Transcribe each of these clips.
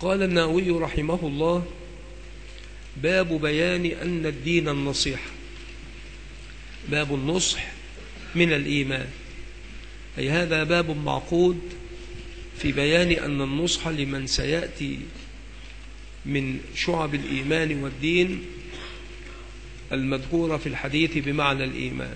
قال النووي رحمه الله: باب بيان أن الدين النصيحة. باب النصح من الإيمان، أي هذا باب معقود في بيان أن النصح لمن سيأتي من شعب الإيمان والدين المذكورة في الحديث بمعنى الإيمان.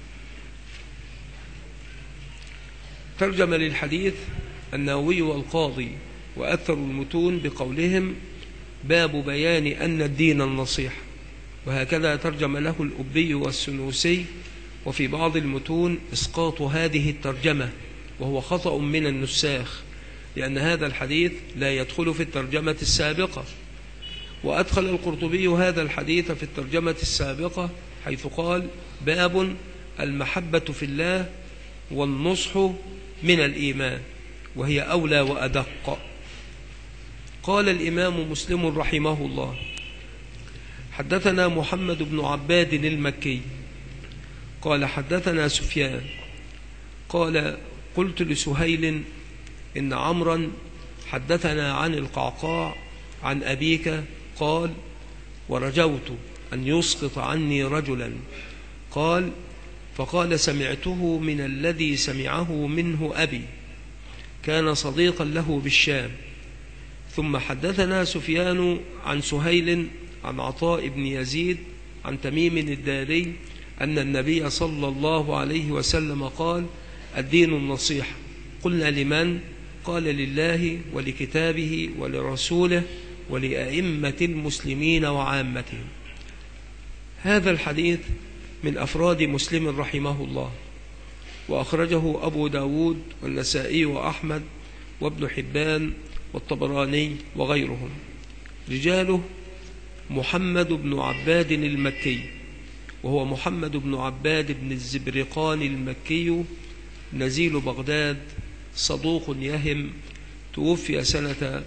ترجم للحديث النووي والقاضي وأكثر المتون بقولهم: باب بيان أن الدين النصيحة، وهكذا ترجم له الأبي والسنوسي. وفي بعض المتون إسقاط هذه الترجمة، وهو خطأ من النساخ، لأن هذا الحديث لا يدخل في الترجمة السابقة. وأدخل القرطبي هذا الحديث في الترجمة السابقة حيث قال: باب المحبة في الله والنصح من الإيمان، وهي أولى وأدق. قال الإمام مسلم رحمه الله: حدثنا محمد بن عباد المكي قال حدثنا سفيان قال: قلت لسهيل إن عمرا حدثنا عن القعقاع عن أبيك، قال: ورجوت أن يسقط عني رجلا. قال: فقال: سمعته من الذي سمعه منه أبي، كان صديقا له بالشام. ثم حدثنا سفيان عن سهيل عن عطاء بن يزيد عن تميم الداري أن النبي صلى الله عليه وسلم قال: الدين النصيحة. قلنا: لمن؟ قال: لله ولكتابه ولرسوله ولأئمة المسلمين وعامتهم. هذا الحديث من أفراد مسلم رحمه الله، وأخرجه أبو داود والنسائي وأحمد وابن حبان والطبراني وغيرهم. رجاله: محمد بن عباد المكي، وهو محمد بن عباد بن الزبرقان المكي، نزيل بغداد، صدوق يهم، توفي سنة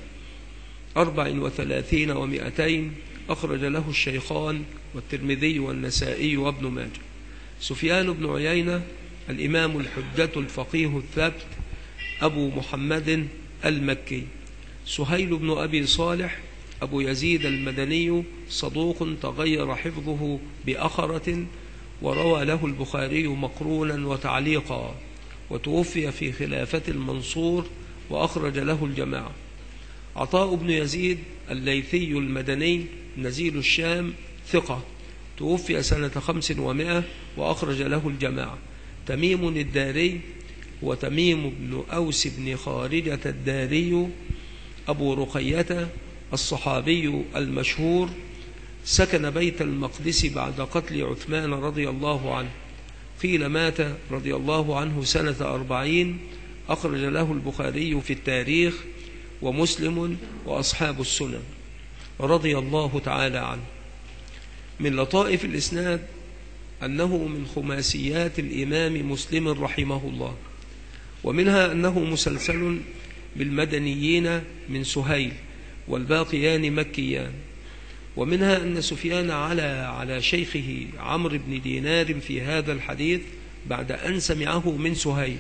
34 و200، أخرج له الشيخان والترمذي والنسائي وابن ماجه. سفيان بن عيينة الإمام الحجة الفقيه الثبت أبو محمد المكي. سهيل بن أبي صالح أبو يزيد المدني، صدوق تغير حفظه بأخرة، وروى له البخاري مقرونا وتعليقا، وتوفي في خلافة المنصور، وأخرج له الجماعة. عطاء بن يزيد الليثي المدني، نزيل الشام، ثقة، توفي سنة 500، وأخرج له الجماعة. تميم الداري وتميم بن أوس بن خارجة الداري أبو رقية الصحابي المشهور، سكن بيت المقدس بعد قتل عثمان رضي الله عنه، قيل مات رضي الله عنه سنة 40، أخرج له البخاري في التاريخ ومسلم وأصحاب السنن، رضي الله تعالى عنه. من لطائف الإسناد أنه من خماسيات الإمام مسلم رحمه الله، ومنها أنه مسلسل بالمدنيين من سهيل، والباقيان مكيان. ومنها أن سفيان على شيخه عمرو بن دينار في هذا الحديث بعد أن سمعه من سهيل،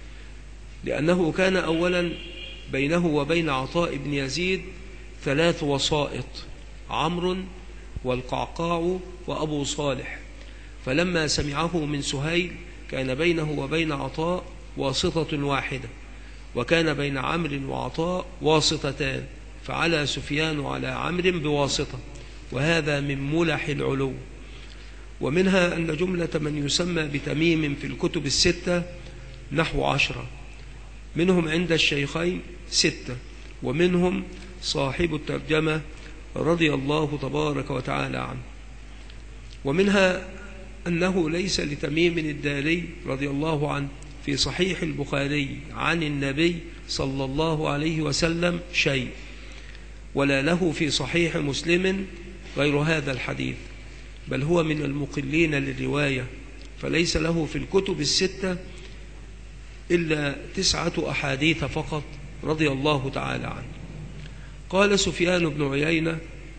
لأنه كان أولا بينه وبين عطاء بن يزيد 3 وسائط: عمرو والقعقاع وأبو صالح. فلما سمعه من سهيل كان بينه وبين عطاء واسطة واحدة، وكان بين عمرو وعطاء واسطتان، فعلى سفيان على عمرو بواسطة، وهذا من ملح العلو. ومنها أن جملة من يسمى بتميم في الكتب الستة نحو 10، منهم عند الشيخين 6، ومنهم صاحب الترجمة رضي الله تبارك وتعالى عنه. ومنها أنه ليس لتميم الداري رضي الله عنه في صحيح البخاري عن النبي صلى الله عليه وسلم شيء، ولا له في صحيح مسلم غير هذا الحديث، بل هو من المقلين للرواية، فليس له في الكتب الستة إلا 9 أحاديث فقط، رضي الله تعالى عنه. قال سفيان بن عيينة: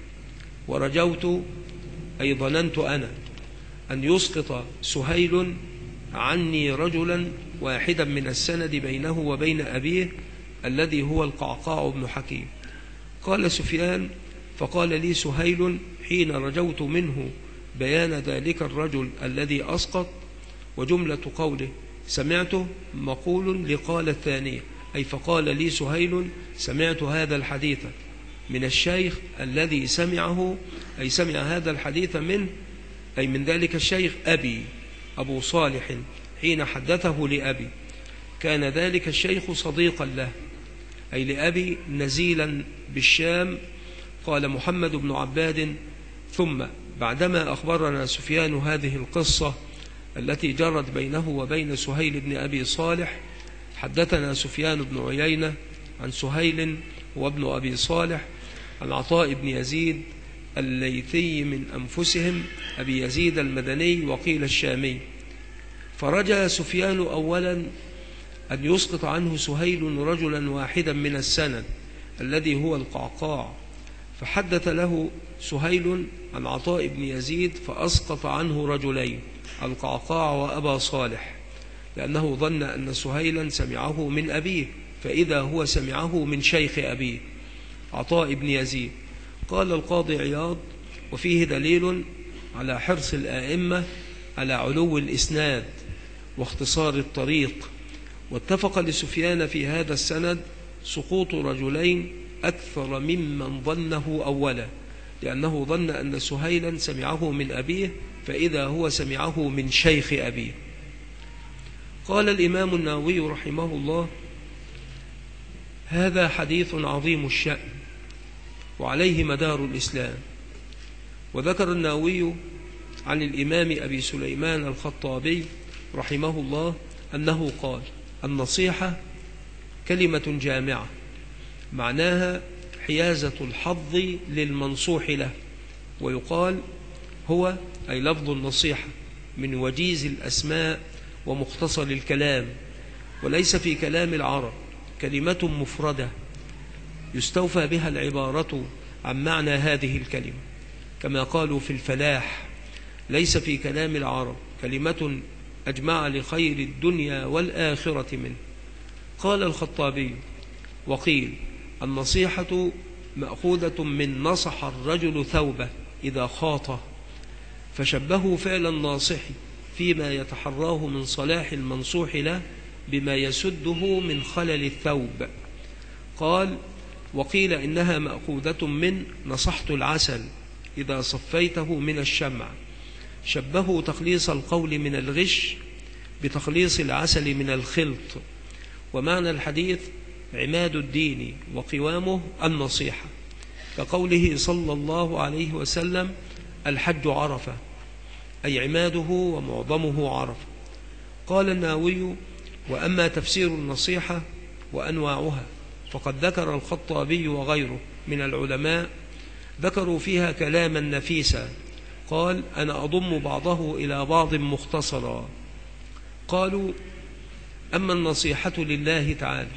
ورجوت أي ظننت أنا أن يسقط سهيل عني رجلا واحدا من السند بينه وبين أبيه الذي هو القعقاع بن حكيم. قال سفيان: فقال لي سهيل حين رجوت منه بيان ذلك الرجل الذي أسقط، وجملة قوله سمعته مقول لقال الثانية، أي فقال لي سهيل: سمعت هذا الحديث من الشيخ الذي سمعه، أي سمع هذا الحديث منه، أي من ذلك الشيخ أبي أبو صالح حين حدثه لأبي. كان ذلك الشيخ صديقا له، أي لأبي، نزيلا بالشام. قال محمد بن عباد: ثم بعدما أخبرنا سفيان هذه القصة التي جرت بينه وبين سهيل بن أبي صالح، حدثنا سفيان بن عيينة عن سهيل وابن أبي صالح عن عطاء بن يزيد الليثي من أنفسهم، أبي يزيد المدني وقيل الشامي. فرجى سفيان أولا أن يسقط عنه سهيل رجلا واحدا من السند الذي هو القعقاع، فحدث له سهيل عن عطاء بن يزيد فأسقط عنه رجلين، القعقاع وأبا صالح، لأنه ظن أن سهيلا سمعه من أبيه، فإذا هو سمعه من شيخ أبيه عطاء بن يزيد. قال القاضي عياض: وفيه دليل على حرص الآئمة على علو الإسناد واختصار الطريق. واتفق لسفيان في هذا السند سقوط رجلين أكثر ممن ظنه أولا، لأنه ظن أن سهيلا سمعه من أبيه، فإذا هو سمعه من شيخ أبيه. قال الإمام النووي رحمه الله: هذا حديث عظيم الشأن وعليه مدار الإسلام. وذكر النووي عن الإمام أبي سليمان الخطابي رحمه الله أنه قال: النصيحة كلمة جامعة، معناها حيازة الحظ للمنصوح له. ويقال هو، أي لفظ النصيحة، من وجيز الأسماء ومختصر الكلام، وليس في كلام العرب كلمة مفردة يستوفى بها العبارة عن معنى هذه الكلمة، كما قالوا في الفلاح: ليس في كلام العرب كلمة أجمع لخير الدنيا والآخرة منه. قال الخطابي: وقيل النصيحة مأخوذة من نصح الرجل ثوبه إذا خاطه، فشبهوا فعل الناصح فيما يتحراه من صلاح المنصوح له بما يسده من خلل الثوب. قال: وقيل إنها مأخوذة من نصحت العسل إذا صفيته من الشمع، شبهوا تخليص القول من الغش بتخليص العسل من الخلط. ومعنى الحديث عماد الدين وقوامه النصيحة، كقوله صلى الله عليه وسلم: الحج عرفة، أي عماده ومعظمه عرفة. قال النووي: وأما تفسير النصيحة وأنواعها فقد ذكر الخطابي وغيره من العلماء، ذكروا فيها كلاما نفيسا. قال: أنا أضم بعضه إلى بعض مختصرا. قالوا: أما النصيحة لله تعالى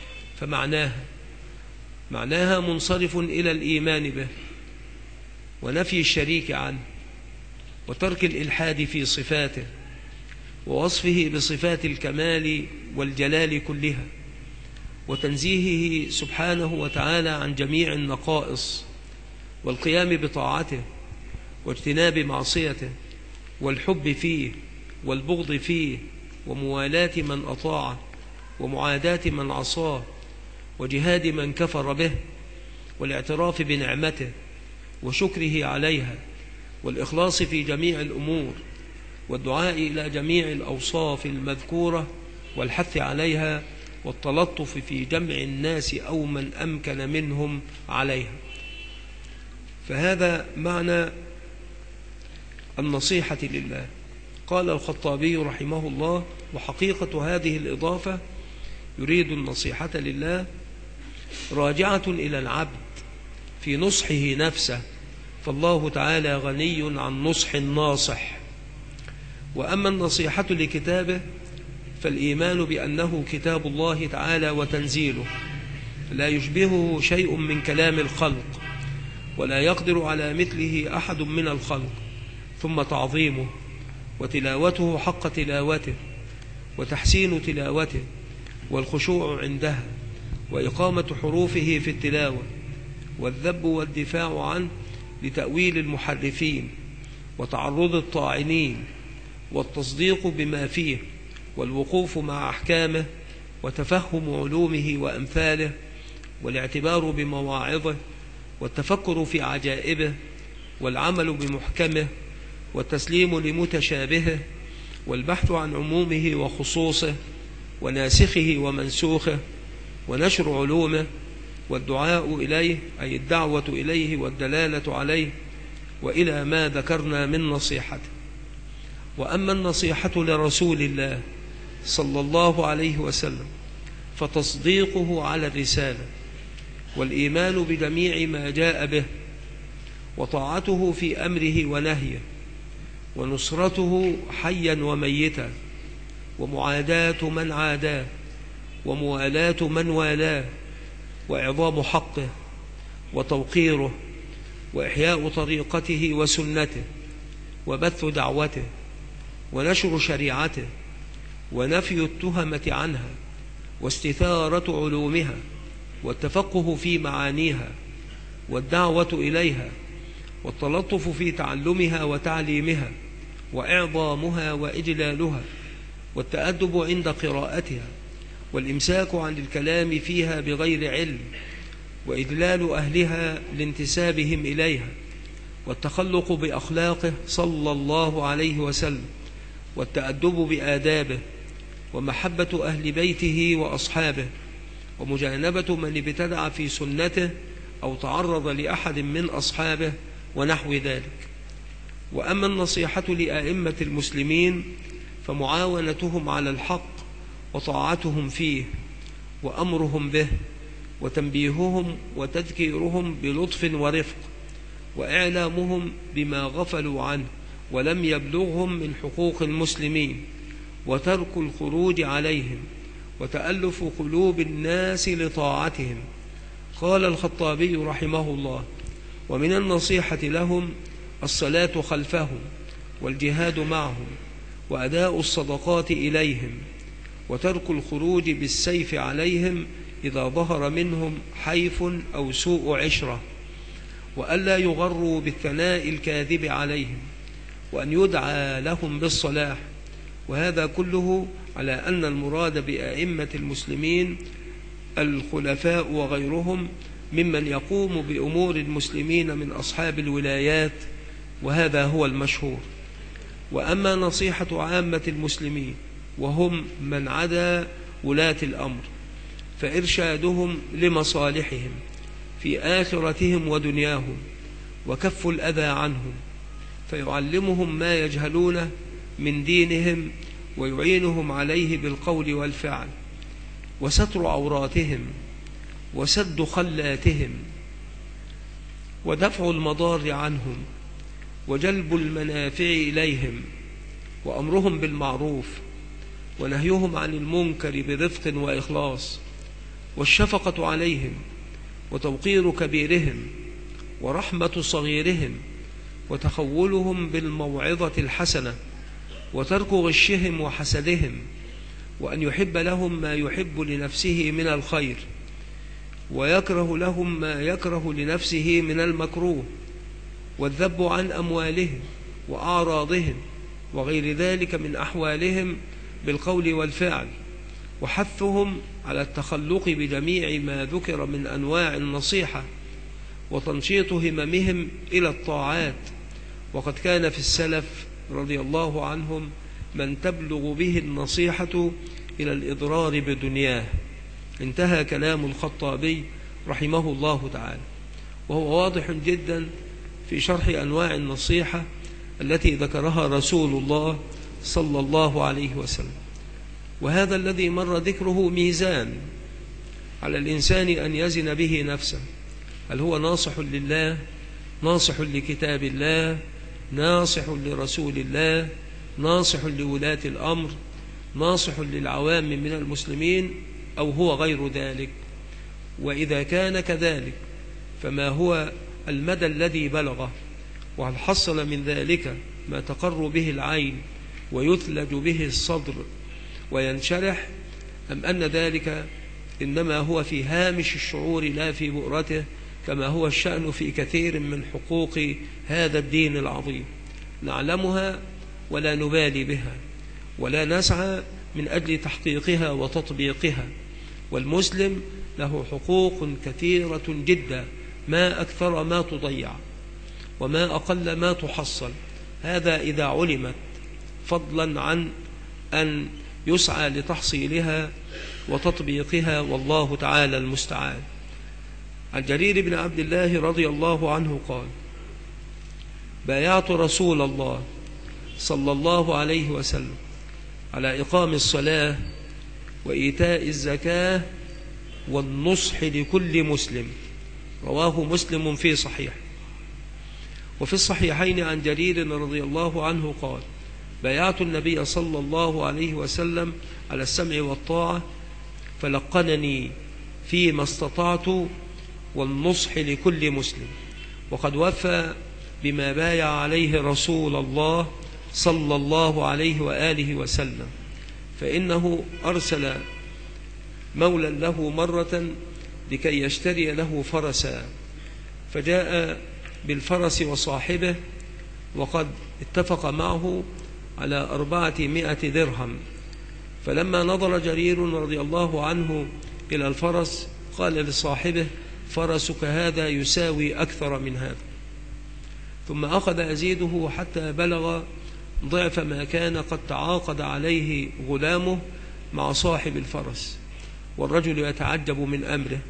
فمعناها منصرف إلى الإيمان به ونفي الشريك عنه، وترك الإلحاد في صفاته، ووصفه بصفات الكمال والجلال كلها، وتنزيهه سبحانه وتعالى عن جميع النقائص، والقيام بطاعته واجتناب معصيته، والحب فيه والبغض فيه، وموالاة من أطاعه ومعاداة من عصاه، وجهاد من كفر به، والاعتراف بنعمته وشكره عليها، والإخلاص في جميع الأمور، والدعاء إلى جميع الأوصاف المذكورة والحث عليها، والتلطف في جمع الناس أو من أمكن منهم عليها. فهذا معنى النصيحة لله. قال الخطابي رحمه الله: وحقيقة هذه الإضافة يريد النصيحة لله راجعة إلى العبد في نصحه نفسه، فالله تعالى غني عن نصح الناصح. وأما النصيحة لكتابه فالإيمان بأنه كتاب الله تعالى وتنزيله، لا يشبهه شيء من كلام الخلق، ولا يقدر على مثله أحد من الخلق، ثم تعظيمه وتلاوته حق تلاوته، وتحسين تلاوته، والخشوع عندها، وإقامة حروفه في التلاوة، والذب والدفاع عنه لتأويل المحرفين وتعرض الطاعنين، والتصديق بما فيه، والوقوف مع أحكامه، وتفهم علومه وأمثاله، والاعتبار بمواعظه، والتفكر في عجائبه، والعمل بمحكمه، والتسليم لمتشابهه، والبحث عن عمومه وخصوصه، وناسخه ومنسوخه، ونشر علومه، والدعاء إليه أي الدعوة إليه والدلالة عليه، وإلى ما ذكرنا من نصيحته. وأما النصيحة لرسول الله صلى الله عليه وسلم فتصديقه على الرسالة، والإيمان بجميع ما جاء به، وطاعته في أمره ونهيه، ونصرته حيا وميتا، ومعاداة من عاداه، وموالاة من والاه، وإعظام حقه وتوقيره، وإحياء طريقته وسنته، وبث دعوته، ونشر شريعته، ونفي التهمة عنها، واستثارة علومها، والتفقه في معانيها، والدعوة إليها، والتلطف في تعلمها وتعليمها، وإعظامها وإجلالها، والتأدب عند قراءتها، والإمساك عن الكلام فيها بغير علم، وإذلال أهلها لانتسابهم إليها، والتخلق بأخلاقه صلى الله عليه وسلم، والتأدب بآدابه، ومحبة أهل بيته وأصحابه، ومجانبة من ابتدع في سنته أو تعرض لأحد من أصحابه ونحو ذلك. وأما النصيحة لأئمة المسلمين فمعاونتهم على الحق، وطاعتهم فيه، وأمرهم به، وتنبيههم وتذكيرهم بلطف ورفق، وإعلامهم بما غفلوا عنه ولم يبلغهم من حقوق المسلمين، وترك الخروج عليهم، وتألف قلوب الناس لطاعتهم. قال الخطابي رحمه الله: ومن النصيحة لهم الصلاة خلفهم، والجهاد معهم، وأداء الصدقات إليهم، وترك الخروج بالسيف عليهم إذا ظهر منهم حيف أو سوء عشرة، وألا يغروا بالثناء الكاذب عليهم، وأن يدعى لهم بالصلاح. وهذا كله على أن المراد بأئمة المسلمين الخلفاء وغيرهم ممن يقوم بأمور المسلمين من أصحاب الولايات، وهذا هو المشهور. وأما نصيحة عامة المسلمين وهم من عدا ولاة الأمر فإرشادهم لمصالحهم في آخرتهم ودنياهم، وكف الأذى عنهم، فيعلمهم ما يجهلونه من دينهم، ويعينهم عليه بالقول والفعل، وستر عوراتهم، وسد خلاتهم، ودفع المضار عنهم، وجلب المنافع إليهم، وأمرهم بالمعروف، ونهيهم عن المنكر برفق وإخلاص، والشفقة عليهم، وتوقير كبيرهم، ورحمة صغيرهم، وتخولهم بالموعظة الحسنة، وترك غشهم وحسدهم، وأن يحب لهم ما يحب لنفسه من الخير، ويكره لهم ما يكره لنفسه من المكروه، والذب عن أموالهم وأعراضهم وغير ذلك من أحوالهم بالقول والفعل، وحثهم على التخلق بجميع ما ذكر من أنواع النصيحة، وتنشيط هممهم إلى الطاعات. وقد كان في السلف رضي الله عنهم من تبلغ به النصيحة إلى الإضرار بدنياه. انتهى كلام الخطابي رحمه الله تعالى، وهو واضح جدا في شرح أنواع النصيحة التي ذكرها رسول الله صلى الله عليه وسلم. وهذا الذي مر ذكره ميزان على الإنسان أن يزن به نفسه: هل هو ناصح لله، ناصح لكتاب الله، ناصح لرسول الله، ناصح لولاة الأمر، ناصح للعوام من المسلمين، أو هو غير ذلك؟ وإذا كان كذلك فما هو المدى الذي بلغه؟ وهل حصل من ذلك ما تقر به العين ويثلج به الصدر وينشرح، أم أن ذلك إنما هو في هامش الشعور لا في بؤرته، كما هو الشأن في كثير من حقوق هذا الدين العظيم، نعلمها ولا نبالي بها ولا نسعى من أجل تحقيقها وتطبيقها. والمسلم له حقوق كثيرة جدا، ما أكثر ما تضيع وما أقل ما تحصل، هذا إذا علمت، فضلا عن أن يسعى لتحصيلها وتطبيقها، والله تعالى المستعان. عن جرير بن عبد الله رضي الله عنه قال: بايعت رسول الله صلى الله عليه وسلم على إقام الصلاة وإيتاء الزكاة والنصح لكل مسلم، رواه مسلم في صحيح. وفي الصحيحين عن جرير رضي الله عنه قال: بايعت النبي صلى الله عليه وسلم على السمع والطاعة فلقنني فيما استطعت والنصح لكل مسلم. وقد وفى بما بايع عليه رسول الله صلى الله عليه وآله وسلم، فإنه أرسل مولا له مرة لكي يشتري له فرسا، فجاء بالفرس وصاحبه وقد اتفق معه على 400 درهم. فلما نظر جرير رضي الله عنه إلى الفرس قال لصاحبه: فرسك هذا يساوي أكثر من هذا. ثم أخذ يزيده حتى بلغ ضعف ما كان قد تعاقد عليه غلامه مع صاحب الفرس، والرجل يتعجب من أمره،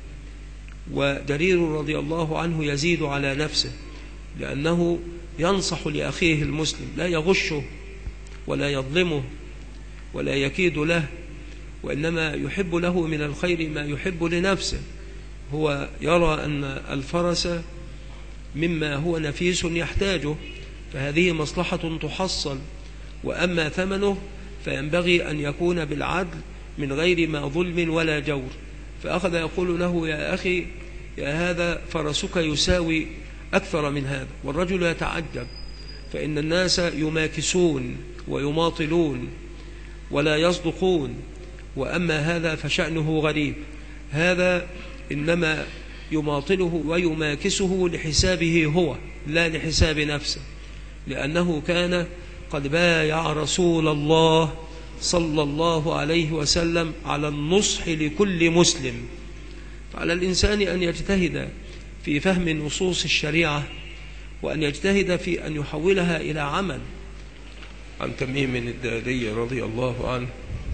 وجرير رضي الله عنه يزيد على نفسه، لأنه ينصح لأخيه المسلم، لا يغشه ولا يظلمه ولا يكيد له، وإنما يحب له من الخير ما يحب لنفسه. هو يرى أن الفرس مما هو نفيس يحتاجه، فهذه مصلحة تحصل، وأما ثمنه فينبغي أن يكون بالعدل من غير ما ظلم ولا جور. فأخذ يقول له: يا أخي، يا هذا فرسك يساوي أكثر من هذا. والرجل يتعجب، فإن الناس يماكسون ويماطلون ولا يصدقون، وأما هذا فشأنه غريب، هذا إنما يماطله ويماكسه لحسابه هو لا لحساب نفسه، لأنه كان قد بايع رسول الله صلى الله عليه وسلم على النصح لكل مسلم. فعلى الإنسان أن يجتهد في فهم نصوص الشريعة، وأن يجتهد في أن يحولها إلى عمل. عن تميم الداري رضي الله عنه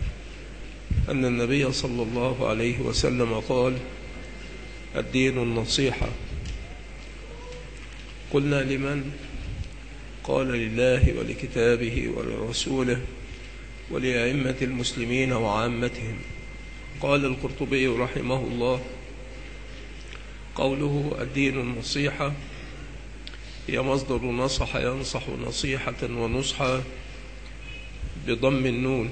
أن النبي صلى الله عليه وسلم قال: الدين النصيحة. قلنا: لمن؟ قال: لله ولكتابه ولرسوله ولأئمة المسلمين وعامتهم. قال القرطبي رحمه الله: قوله الدين النصيحة هي مصدر نصح ينصح نصيحة ونصحا بضم النون.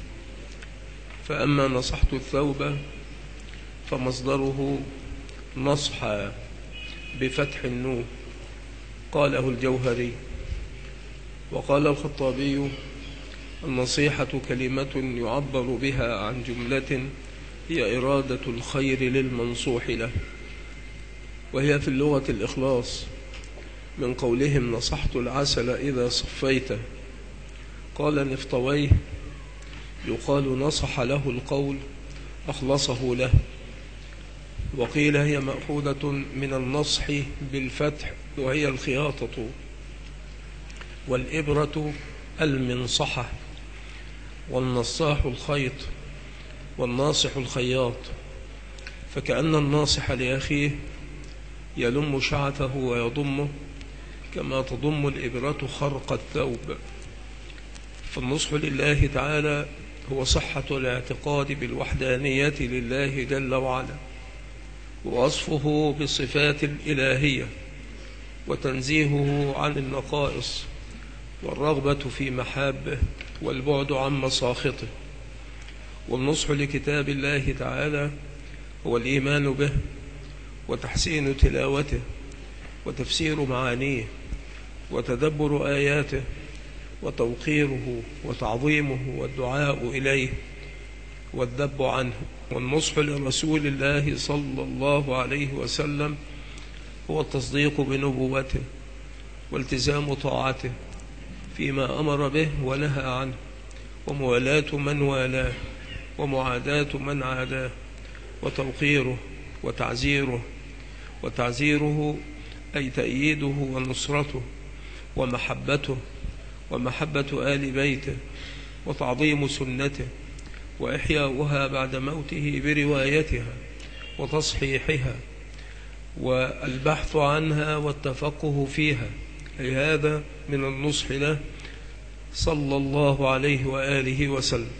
فأما نصحت الثوب فمصدره نصحا بفتح النون، قاله الجوهري. وقال الخطابي: النصيحة كلمة يعبر بها عن جملة هي إرادة الخير للمنصوح له، وهي في اللغة الإخلاص، من قولهم: نصحت العسل إذا صفيته. قال نفطويه: يقال نصح له القول أخلصه له. وقيل هي مأخوذة من النصح بالفتح، وهي الخياطة، والإبرة المنصحة، والنصاح الخيط، والناصح الخياط. فكأن الناصح لأخيه يلم شعثه ويضمه كما تضم الإبرة خرق الثوب. فالنصح لله تعالى هو صحة الاعتقاد بالوحدانية لله جل وعلا، ووصفه بالصفات الإلهية، وتنزيهه عن النقائص، والرغبة في محابه، والبعد عن مساخطه. والنصح لكتاب الله تعالى هو الإيمان به، وتحسين تلاوته، وتفسير معانيه، وتدبر آياته، وتوقيره وتعظيمه، والدعاء إليه، والذب عنه. والنصح لرسول الله صلى الله عليه وسلم هو التصديق بنبوته والتزام طاعته فيما أمر به ونهى عنه، وموالاة من والاه ومعاداة من عاداه، وتوقيره وتعزيره أي تأييده ونصرته ومحبته ومحبة آل بيته وتعظيم سنته وإحياؤها بعد موته بروايتها وتصحيحها والبحث عنها والتفقه فيها، أي هذا من النصح له صلى الله عليه وآله وسلم.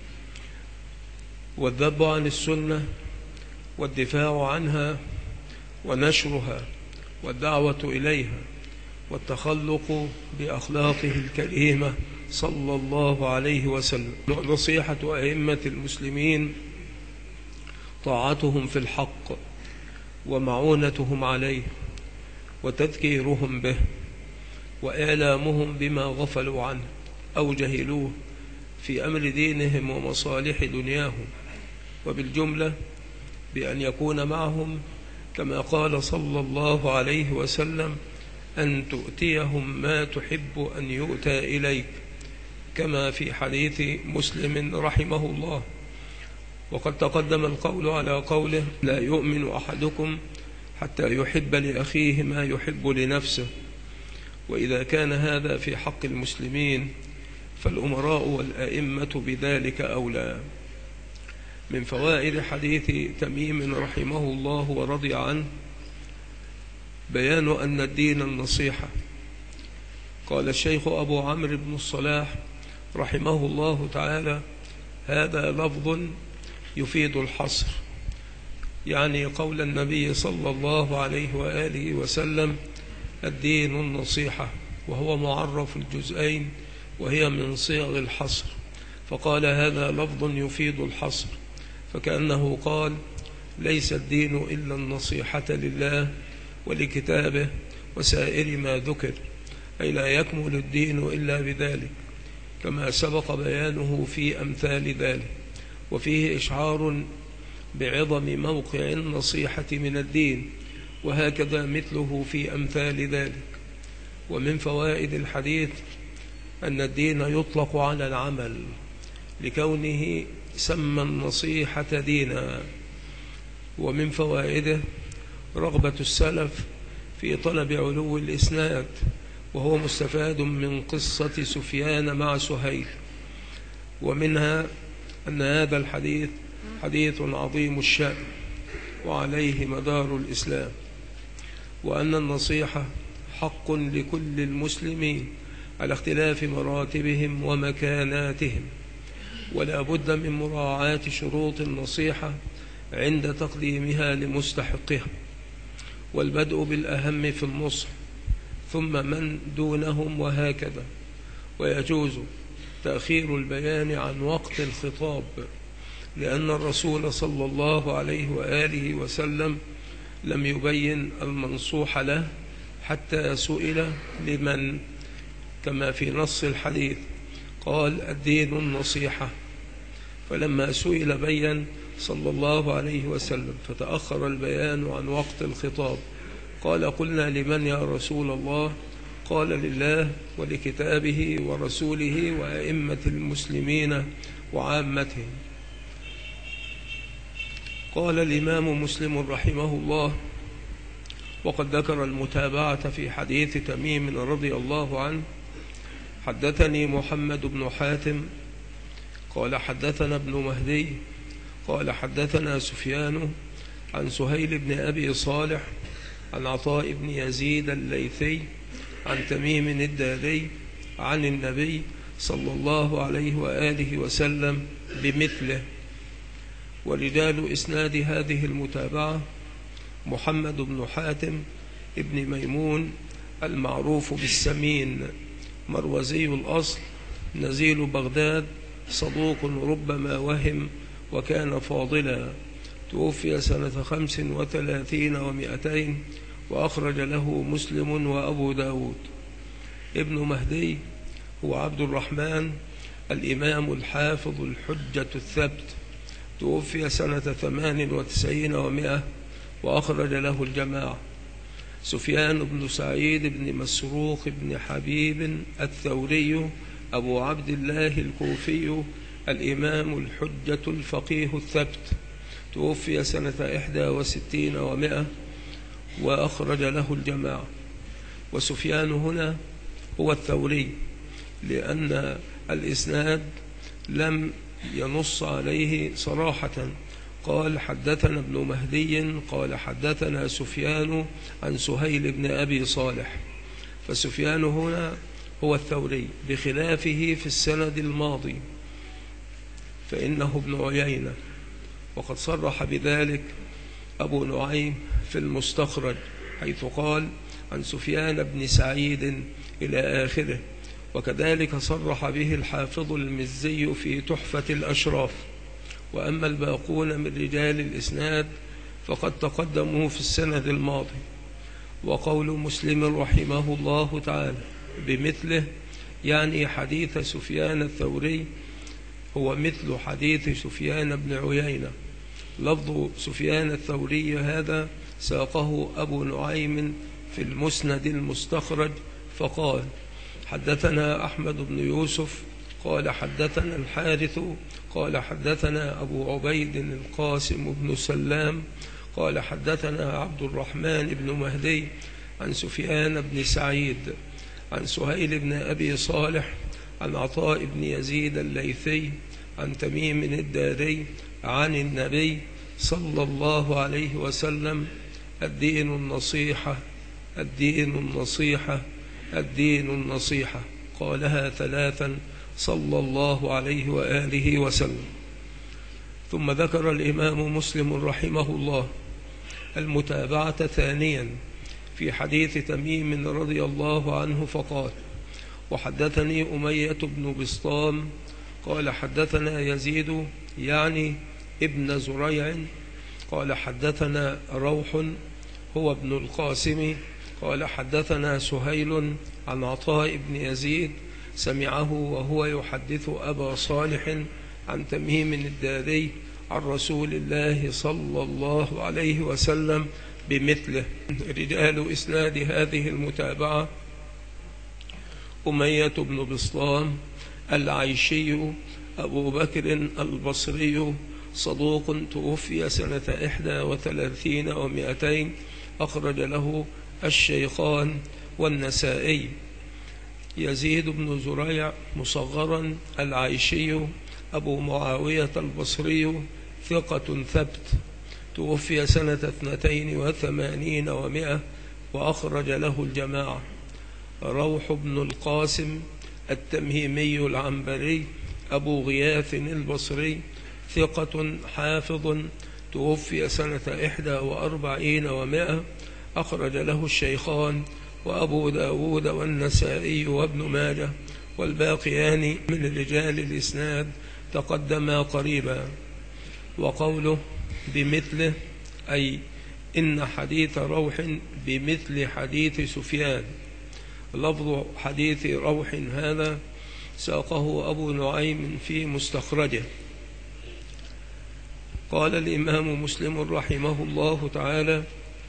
والذب عن السنة والدفاع عنها ونشرها والدعوة إليها والتخلق بأخلاقه الكريمة صلى الله عليه وسلم. نصيحة أئمة المسلمين طاعتهم في الحق ومعونتهم عليه وتذكيرهم به وإعلامهم بما غفلوا عنه أو جهلوه في أمر دينهم ومصالح دنياهم، وبالجملة بأن يكون معهم كما قال صلى الله عليه وسلم أن تؤتيهم ما تحب أن يؤتى إليك، كما في حديث مسلم رحمه الله. وقد تقدم القول على قوله لا يؤمن أحدكم حتى يحب لأخيه ما يحب لنفسه. وإذا كان هذا في حق المسلمين فالأمراء والأئمة بذلك أولى. من فوائد حديث تميم رحمه الله ورضي عنه بيان أن الدين النصيحة. قال الشيخ أبو عمرو بن الصلاح رحمه الله تعالى هذا لفظ يفيد الحصر، يعني قول النبي صلى الله عليه وآله وسلم الدين النصيحة، وهو معرف الجزئين وهي من صيغ الحصر، فقال هذا لفظ يفيد الحصر، فكأنه قال ليس الدين إلا النصيحة لله ولكتابه وسائر ما ذكر، أي لا يكمل الدين إلا بذلك، كما سبق بيانه في أمثال ذلك. وفيه إشعار بعظم موقع النصيحة من الدين، وهكذا مثله في أمثال ذلك. ومن فوائد الحديث أن الدين يطلق على العمل لكونه سمى النصيحة دينا. ومن فوائده رغبة السلف في طلب علو الإسناد، وهو مستفاد من قصة سفيان مع سهيل. ومنها أن هذا الحديث حديث عظيم الشأن وعليه مدار الإسلام، وأن النصيحة حق لكل المسلمين على اختلاف مراتبهم ومكاناتهم، ولا بد من مراعاة شروط النصيحة عند تقديمها لمستحقها، والبدء بالأهم في النصح ثم من دونهم وهكذا. ويجوز تأخير البيان عن وقت الخطاب، لأن الرسول صلى الله عليه وآله وسلم لم يبين المنصوح له حتى سئل لمن، كما في نص الحديث قال الدين النصيحة، فلما سئل بين صلى الله عليه وسلم، فتأخر البيان عن وقت الخطاب. قال قلنا لمن يا رسول الله؟ قال لله ولكتابه ورسوله وأئمة المسلمين وعامتهم. قال الإمام مسلم رحمه الله وقد ذكر المتابعة في حديث تميم رضي الله عنه: حدثني محمد بن حاتم قال حدثنا ابن مهدي قال حدثنا سفيان عن سهيل بن أبي صالح عن عطاء بن يزيد الليثي عن تميم الداري عن النبي صلى الله عليه وآله وسلم بمثله. ورجال إسناد هذه المتابعة محمد بن حاتم ابن ميمون المعروف بالسمين، مروزي الأصل، نزيل بغداد، صدوق ربما وهم وكان فاضلا، توفي سنة 35 و200، وأخرج له مسلم وأبو داود. ابن مهدي هو عبد الرحمن الإمام الحافظ الحجة الثبت، توفي سنة 98 و100، وأخرج له الجماعة. سفيان بن سعيد بن مسروق بن حبيب الثوري أبو عبد الله الكوفي الإمام الحجة الفقيه الثبت، توفي سنة 61 و100 وأخرج له الجماعة. وسفيان هنا هو الثوري، لأن الإسناد لم ينص عليه صراحة. قال حدثنا ابن مهدي قال حدثنا سفيان عن سهيل بن أبي صالح، فسفيان هنا هو الثوري، بخلافه في السند الماضي فإنه ابن عيينة، وقد صرح بذلك أبو نعيم في المستخرج حيث قال عن سفيان بن سعيد إلى آخره، وكذلك صرح به الحافظ المزي في تحفة الأشراف. وأما الباقون من رجال الإسناد فقد تقدموا في السند الماضي. وقول مسلم رحمه الله تعالى بمثله يعني حديث سفيان الثوري هو مثل حديث سفيان بن عيينة. لفظ سفيان الثوري هذا ساقه أبو نعيم في المسند المستخرج فقال حدثنا أحمد بن يوسف قال حدثنا الحارث قال حدثنا أبو عبيد القاسم بن سلام قال حدثنا عبد الرحمن بن مهدي عن سفيان بن سعيد عن سهيل بن أبي صالح عن عطاء بن يزيد الليثي عن تميم الداري عن النبي صلى الله عليه وسلم: الدين النصيحة، الدين النصيحة، الدين النصيحة. قالها 3 صلى الله عليه وآله وسلم. ثم ذكر الإمام مسلم رحمه الله المتابعة ثانيا في حديث تميم رضي الله عنه فقال: وحدثني أمية بن بسطام قال حدثنا يزيد يعني ابن زريع قال حدثنا روح هو ابن القاسم قال حدثنا سهيل عن عطاء بن يزيد سمعه وهو يحدث أبا صالح عن تميم الداري عن رسول الله صلى الله عليه وسلم بمثله. رجال إسناد هذه المتابعة: أمية بن بسطام العيشي أبو بكر البصري صدوق توفي سنة 31 و200 أخرج له الشيخان والنسائي. يزيد بن زريع مصغرا العيشي أبو معاوية البصري ثقة ثبت توفي سنة 82 و100 وأخرج له الجماعة. روح بن القاسم التمهيمي العنبري أبو غياث البصري ثقة حافظ توفي سنة 41 و100 أخرج له الشيخان وأبو داود والنسائي وابن ماجه، والباقيان من رجال الإسناد تقدما قريبا. وقوله بمثله أي إن حديث روح بمثل حديث سفيان. لفظ حديث روح هذا ساقه أبو نعيم في مستخرجه. قال الإمام مسلم رحمه الله تعالى: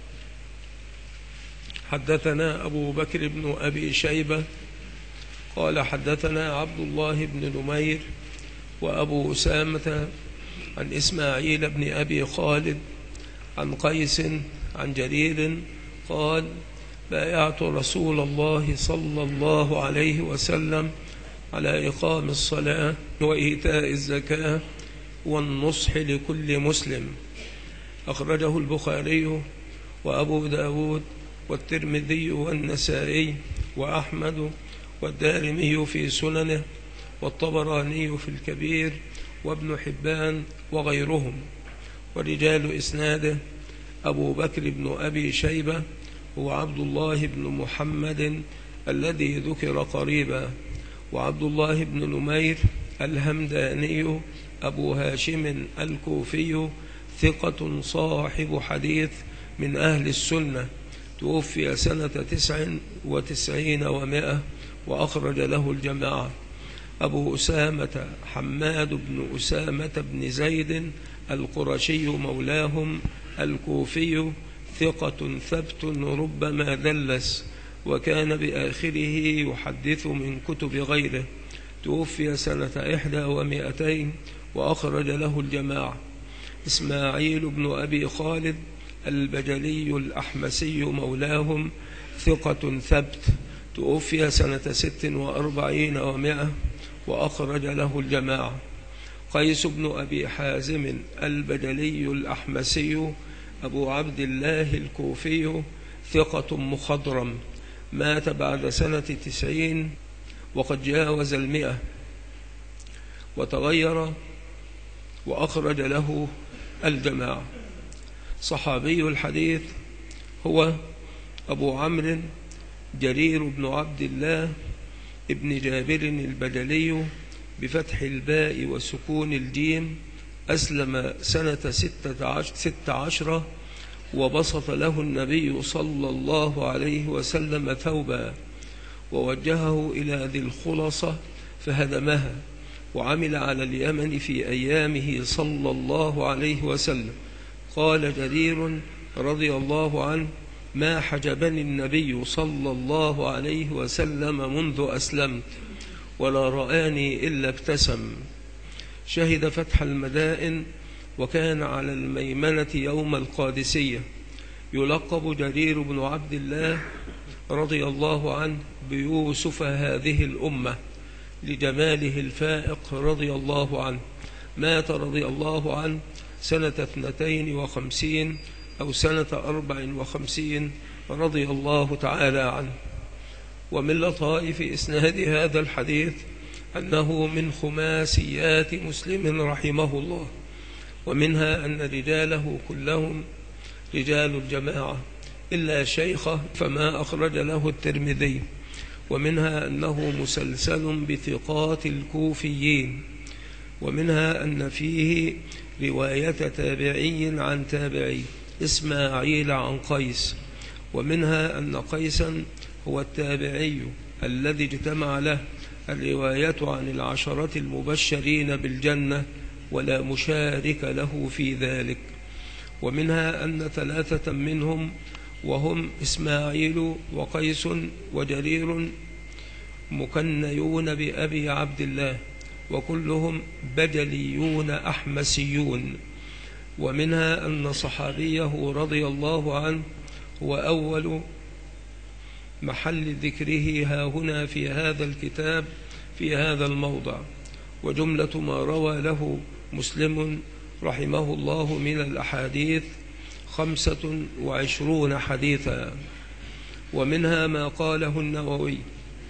حدثنا أبو بكر بن أبي شيبة قال حدثنا عبد الله بن نمير وأبو أسامة عن إسماعيل بن أبي خالد عن قيس عن جرير قال: بايعت رسول الله صلى الله عليه وسلم على إقام الصلاة وإيتاء الزكاة والنصح لكل مسلم. أخرجه البخاري وأبو داود والترمذي والنسائي وأحمد والدارمي في سننه والطبراني في الكبير وابن حبان وغيرهم. ورجال إسناده: أبو بكر بن أبي شيبة هو عبد الله بن محمد الذي ذكر قريبا، وعبد الله بن نمير الهمداني أبو هاشم الكوفي ثقة صاحب حديث من أهل السنة توفي سنة 99 و100 وأخرج له الجماعة. أبو أسامة حماد بن أسامة بن زيد القرشي مولاهم الكوفي ثقة ثبت ربما دلس، وكان بآخره يحدث من كتب غيره. توفي سنة 100 وأخرج له الجماعة. إسماعيل بن أبي خالد البجلي الأحمسي مولاهم، ثقة ثبت، توفي سنة 46 و100 وأخرج له الجماعة. قيس بن أبي حازم البجلي الأحمسي أبو عبد الله الكوفي، ثقة مخضرم، مات بعد سنة 90 وقد جاوز 100 وتغير وأخرج له الجماعة. صحابي الحديث هو أبو عمرو جرير بن عبد الله ابن جابر البجلي بفتح الباء وسكون الجيم، أسلم سنة 16 وبسط له النبي صلى الله عليه وسلم ثوبا ووجهه إلى ذي الخلصة فهدمها، وعمل على اليمن في أيامه صلى الله عليه وسلم. قال جرير رضي الله عنه: ما حجبني النبي صلى الله عليه وسلم منذ أسلمت، ولا رآني إلا ابتسم. شهد فتح المدائن، وكان على الميمنة يوم القادسية. يلقب جرير بن عبد الله رضي الله عنه بيوسف هذه الأمة لجماله الفائق رضي الله عنه. مات رضي الله عنه سنة 52 أو سنة 54 رضي الله تعالى عنه. ومن لطائف إسناد هذا الحديث أنه من خماسيات مسلم رحمه الله، ومنها أن رجاله كلهم رجال الجماعة إلا شيخه فما أخرج له الترمذي، ومنها أنه مسلسل بثقات الكوفيين، ومنها أن فيه رواية تابعي عن تابعي إسماعيل عن قيس، ومنها أن قيسا هو التابعي الذي اجتمع له الرواية عن العشرة المبشرين بالجنة ولا مشارك له في ذلك. ومنها أن 3 منهم وهم إسماعيل وقيس وجرير مكنيون بأبي عبد الله، وكلهم بجليون أحمسيون. ومنها أن صحابيه رضي الله عنه هو أول محل ذكره هاهنا في هذا الكتاب في هذا الموضع. وجملة ما روى له مسلم رحمه الله من الأحاديث 25 حديثا. ومنها ما قاله النووي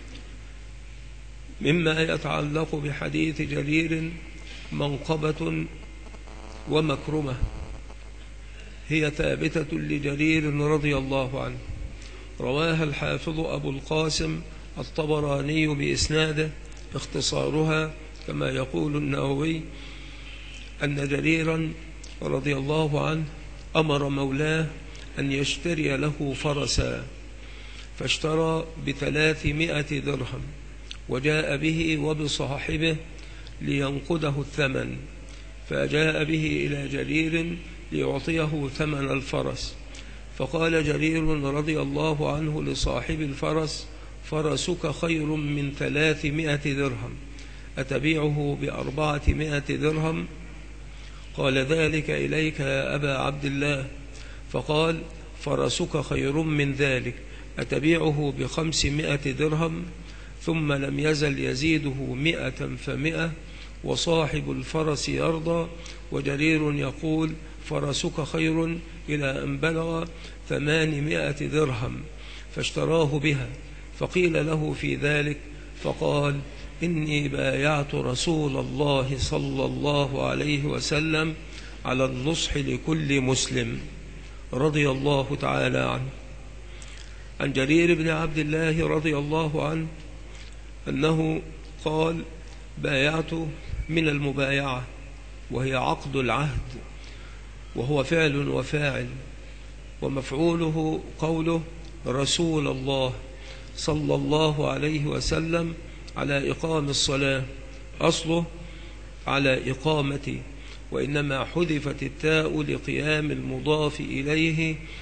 مما يتعلق بحديث جرير: منقبة ومكرمة هي ثابتة لجرير رضي الله عنه. رواها الحافظ أبو القاسم الطبراني بإسناده، اختصارها كما يقول النووي أن جريرا رضي الله عنه أمر مولاه أن يشتري له فرسا، فاشترى ب300 درهم، وجاء به وبصاحبه لينقده الثمن، فجاء به إلى جرير ليعطيه ثمن الفرس. فقال جرير رضي الله عنه لصاحب الفرس: فرسك خير من 300 درهم، أتبيعه ب400 درهم؟ قال: ذلك إليك يا أبا عبد الله. فقال: فرسك خير من ذلك، أتبيعه ب500 درهم؟ ثم لم يزل يزيده 100 ف100، وصاحب الفرس يرضى، وجرير يقول: فرسك خير، إلى أن بلغ 800 درهم، فاشتراه بها. فقيل له في ذلك فقال: إني بايعت رسول الله صلى الله عليه وسلم على النصح لكل مسلم، رضي الله تعالى عنه. عن جرير بن عبد الله رضي الله عنه أنه قال: بايعت من المبايعة، وهي عقد العهد، وهو فعل وفاعل، ومفعوله قوله رسول الله صلى الله عليه وسلم على إقام الصلاة، أصله على إقامة، وإنما حذفت التاء لقيام المضاف إليه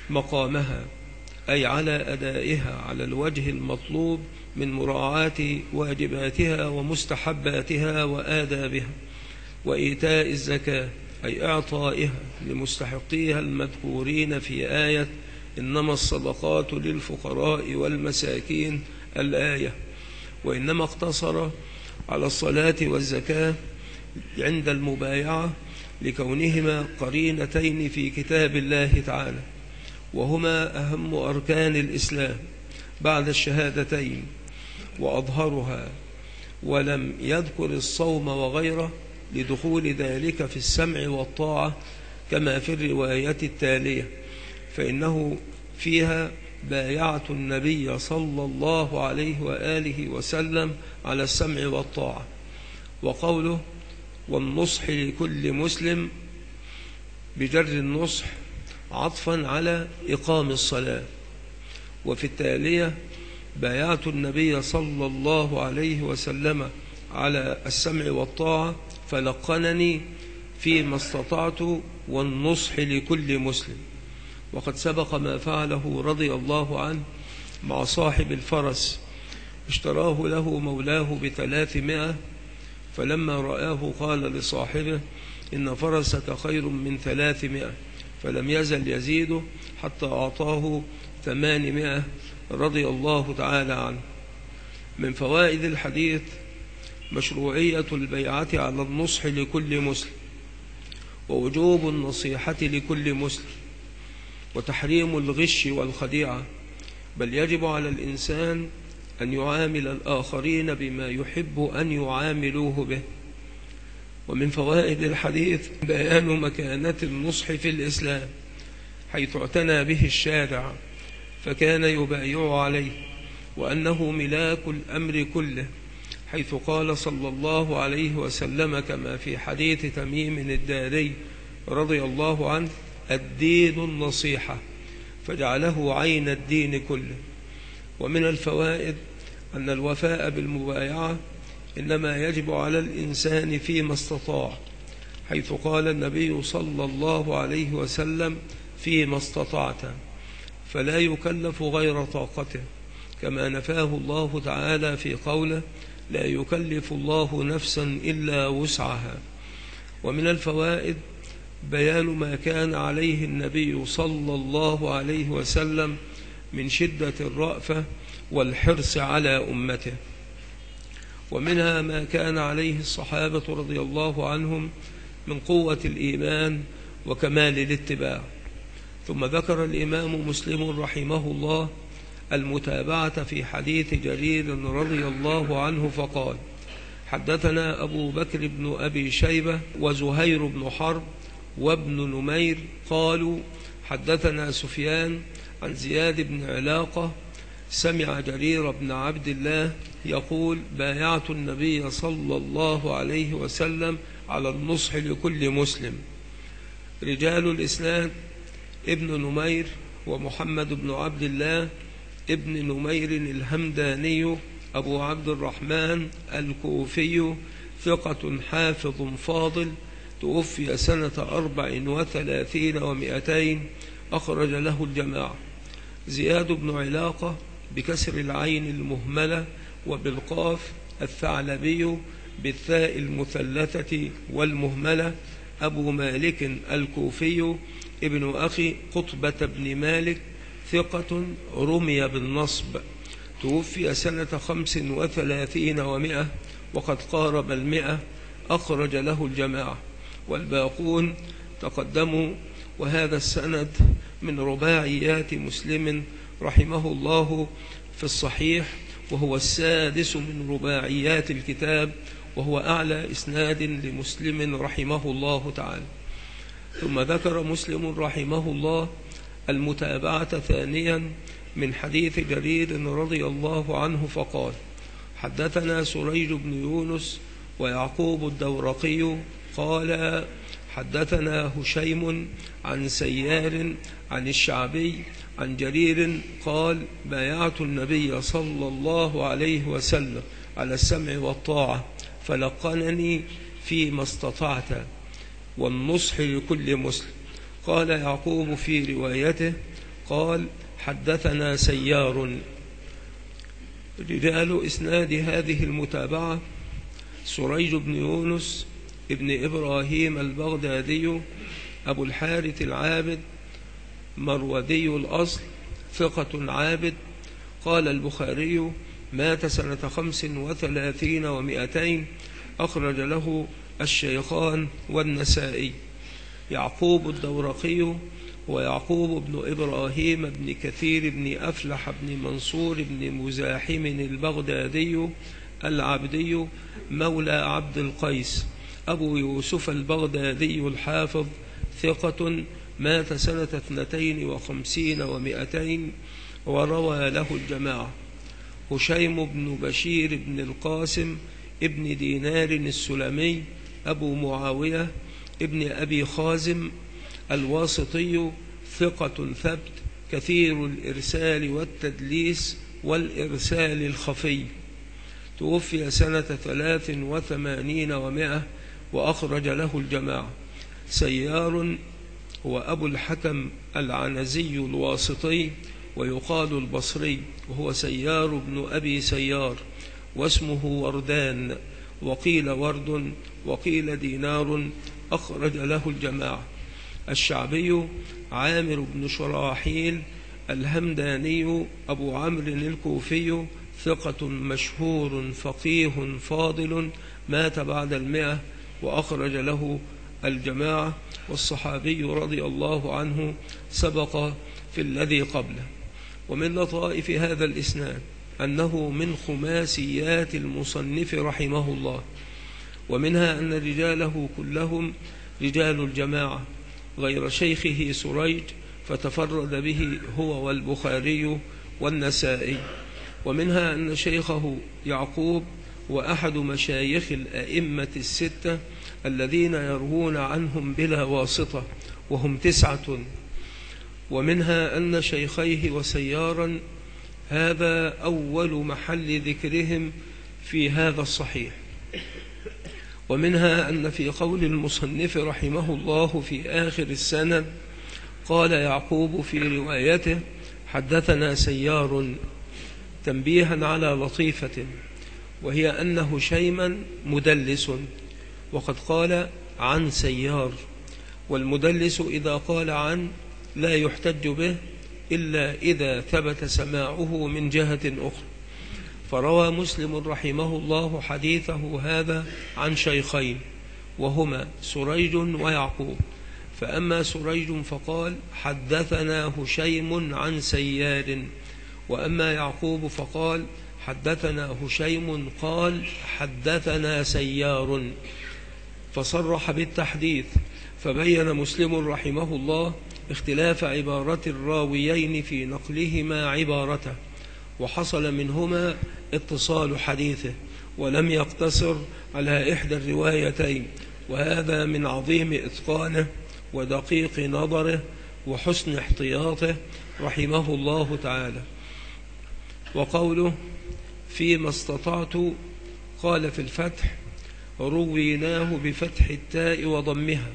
مقامها، أي على أدائها على الوجه المطلوب من مراعاة واجباتها ومستحباتها وآدابها، وإيتاء الزكاة أي إعطائها لمستحقيها المذكورين في آية إنما الصدقات للفقراء والمساكين الآية، وإنما اقتصر على الصلاة والزكاة عند المبايعة لكونهما قرينتين في كتاب الله تعالى، وهما أهم أركان الإسلام بعد الشهادتين وأظهرها، ولم يذكر الصوم وغيره لدخول ذلك في السمع والطاعة كما في الرواية التالية، فإنه فيها بايعت النبي صلى الله عليه وآله وسلم على السمع والطاعة. وقوله والنصح لكل مسلم بجر النصح عطفا على إقام الصلاة. وفي التالية بايعت النبي صلى الله عليه وسلم على السمع والطاعة فلقنني فيما استطعت والنصح لكل مسلم. وقد سبق ما فعله رضي الله عنه مع صاحب الفرس، اشتراه له مولاه ب300، فلما رآه قال لصاحبه إن فرسك خير من 300، فلم يزل يزيده حتى أعطاه 800 رضي الله تعالى عنه. من فوائد الحديث مشروعية البيعة على النصح لكل مسلم، ووجوب النصيحة لكل مسلم، وتحريم الغش والخديعة، بل يجب على الإنسان أن يعامل الآخرين بما يحب أن يعاملوه به. ومن فوائد الحديث بيان مكانة النصح في الإسلام، حيث اعتنى به الشارع فكان يبايع عليه، وأنه ملاك الأمر كله، حيث قال صلى الله عليه وسلم كما في حديث تميم الداري رضي الله عنه الدين النصيحة، فجعله عين الدين كله. ومن الفوائد أن الوفاء بالمبايعة إنما يجب على الإنسان فيما استطاع، حيث قال النبي صلى الله عليه وسلم فيما استطعت، فلا يكلف غير طاقته، كما نفاه الله تعالى في قوله لا يكلف الله نفسا إلا وسعها. ومن الفوائد بيان ما كان عليه النبي صلى الله عليه وسلم من شدة الرأفة والحرص على أمته، ومنها ما كان عليه الصحابة رضي الله عنهم من قوة الإيمان وكمال الاتباع. ثم ذكر الإمام مسلم رحمه الله المتابعة في حديث جرير رضي الله عنه فقال حدثنا أبو بكر بن أبي شيبة وزهير بن حرب وابن نمير قالوا حدثنا سفيان عن زياد بن علاقة سمع جرير بن عبد الله يقول بايعت النبي صلى الله عليه وسلم على النصح لكل مسلم. رجال الإسناد ابن نمير ومحمد بن عبد الله ابن نمير الهمداني أبو عبد الرحمن الكوفي ثقة حافظ فاضل، توفي سنة 34 و200، أخرج له الجماعة. زياد بن علاقة بكسر العين المهملة وبالقاف الثعلبي بالثاء المثلثة والمهملة، أبو مالك الكوفي ابن أخي قطبة بن مالك، ثقة رمي بالنصب، توفي سنة 35 و100 وقد قارب 100، أخرج له الجماعة والباقون تقدموا. وهذا السند من رباعيات مسلم رحمه الله في الصحيح، وهو السادس من رباعيات الكتاب، وهو أعلى إسناد لمسلم رحمه الله تعالى. ثم ذكر مسلم رحمه الله المتابعة ثانيا من حديث جرير رضي الله عنه فقال حدثنا سريج بن يونس ويعقوب الدورقي قال حدثنا هشيم عن سيار عن الشعبي عن جرير قال بايعت النبي صلى الله عليه وسلم على السمع والطاعة فلقنني فيما استطعت والنصح لكل مسلم. قال يعقوب في روايته قال حدثنا سيار. رجال إسناد هذه المتابعة سريج بن يونس ابن إبراهيم البغدادي أبو الحارث العابد مرودي الأصل ثقة عابد. قال البخاري مات سنة 35 و200، أخرج له الشيخان والنسائي. يعقوب الدورقي ويعقوب بن إبراهيم بن كثير بن أفلح بن منصور بن مزاحم البغدادي العبدي مولى عبد القيس أبو يوسف البغدادي الحافظ ثقة، مات سنة 52 و200، وروى له الجماعة. هشيم بن بشير بن القاسم ابن دينار السلمي أبو معاوية ابن أبي خازم الواسطي ثقة ثبت، كثير الإرسال والتدليس والإرسال الخفي، توفي سنة 83 و100، وأخرج له الجماعة. سيار هو أبو الحكم العنزي الواسطي، ويقال البصري، وهو سيار بن أبي سيار، واسمه وردان، وقيل ورد، وقيل دينار، أخرج له الجماعة. الشعبي عامر بن شراحيل الهمداني أبو عمرو الكوفي ثقة مشهور فقيه فاضل، مات بعد 100، وأخرج له الجماعة. والصحابي رضي الله عنه سبق في الذي قبله. ومن لطائف هذا الإسناد أنه من خماسيات المصنف رحمه الله، ومنها أن رجاله كلهم رجال الجماعة غير شيخه سريج، فتفرد به هو والبخاري والنسائي. ومنها أن شيخه يعقوب وأحد مشايخ الأئمة الستة الذين يروون عنهم بلا واسطة، وهم 9. ومنها أن شيخيه وسيارا هذا أول محل ذكرهم في هذا الصحيح. ومنها أن في قول المصنف رحمه الله في آخر السند قال يعقوب في روايته حدثنا سيار، تنبيها على لطيفة، وهي أن هشيما مدلس، وقد قال عن سيار، والمدلس إذا قال عن لا يحتج به إلا إذا ثبت سماعه من جهة أخرى. فروى مسلم رحمه الله حديثه هذا عن شيخين، وهما سريج ويعقوب. فأما سريج فقال حدثنا هشيم عن سيار، وأما يعقوب فقال حدثنا هشيم قال حدثنا سيار، فصرح بالتحديث. فبين مسلم رحمه الله اختلاف عبارة الراويين في نقلهما عبارته، وحصل منهما اتصال حديثه، ولم يقتصر على إحدى الروايتين، وهذا من عظيم إتقانه ودقيق نظره وحسن احتياطه رحمه الله تعالى. وقوله فيما استطعت، قال في الفتح رويناه بفتح التاء وضمها،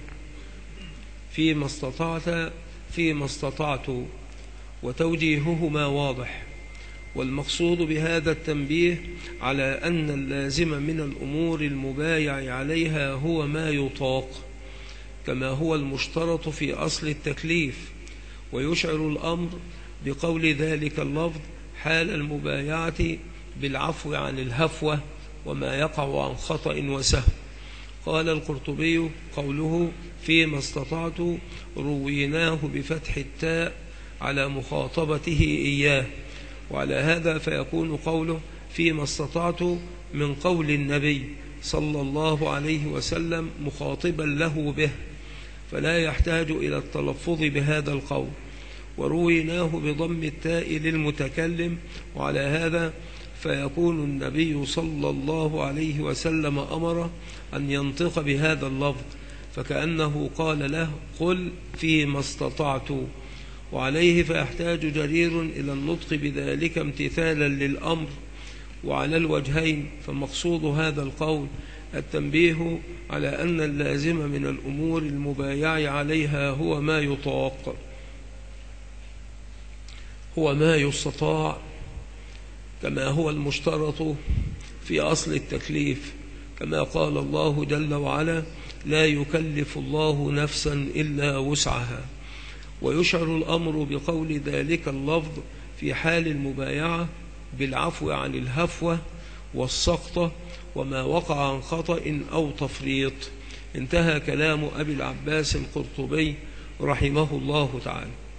فيما استطعت فيما استطعت، وتوجيههما واضح. والمقصود بهذا التنبيه على أن اللازم من الأمور المبايع عليها هو ما يطاق، كما هو المشترط في أصل التكليف، ويشعر الأمر بقول ذلك اللفظ حال المبايعة بالعفو عن الهفوة وما يقع عن خطأ وسهو. قال القرطبي قوله فيما استطعت رويناه بفتح التاء على مخاطبته إياه، وعلى هذا فيكون قوله فيما استطعت من قول النبي صلى الله عليه وسلم مخاطبا له به، فلا يحتاج إلى التلفظ بهذا القول. ورويناه بضم التاء للمتكلم، وعلى هذا فيكون النبي صلى الله عليه وسلم أمر أن ينطق بهذا اللفظ، فكأنه قال له قل فيما استطعت، وعليه فيحتاج جرير إلى النطق بذلك امتثالا للأمر. وعلى الوجهين فمقصود هذا القول التنبيه على أن اللازم من الأمور المبايع عليها هو ما يطاق. هو ما يستطاع كما هو المشترط في أصل التكليف، كما قال الله جل وعلا: لا يكلف الله نفسا إلا وسعها. ويشعر الأمر بقول ذلك اللفظ في حال المبايعة بالعفو عن الهفوة والسقطة وما وقع عن خطأ أو تفريط. انتهى كلام أبي العباس القرطبي رحمه الله تعالى.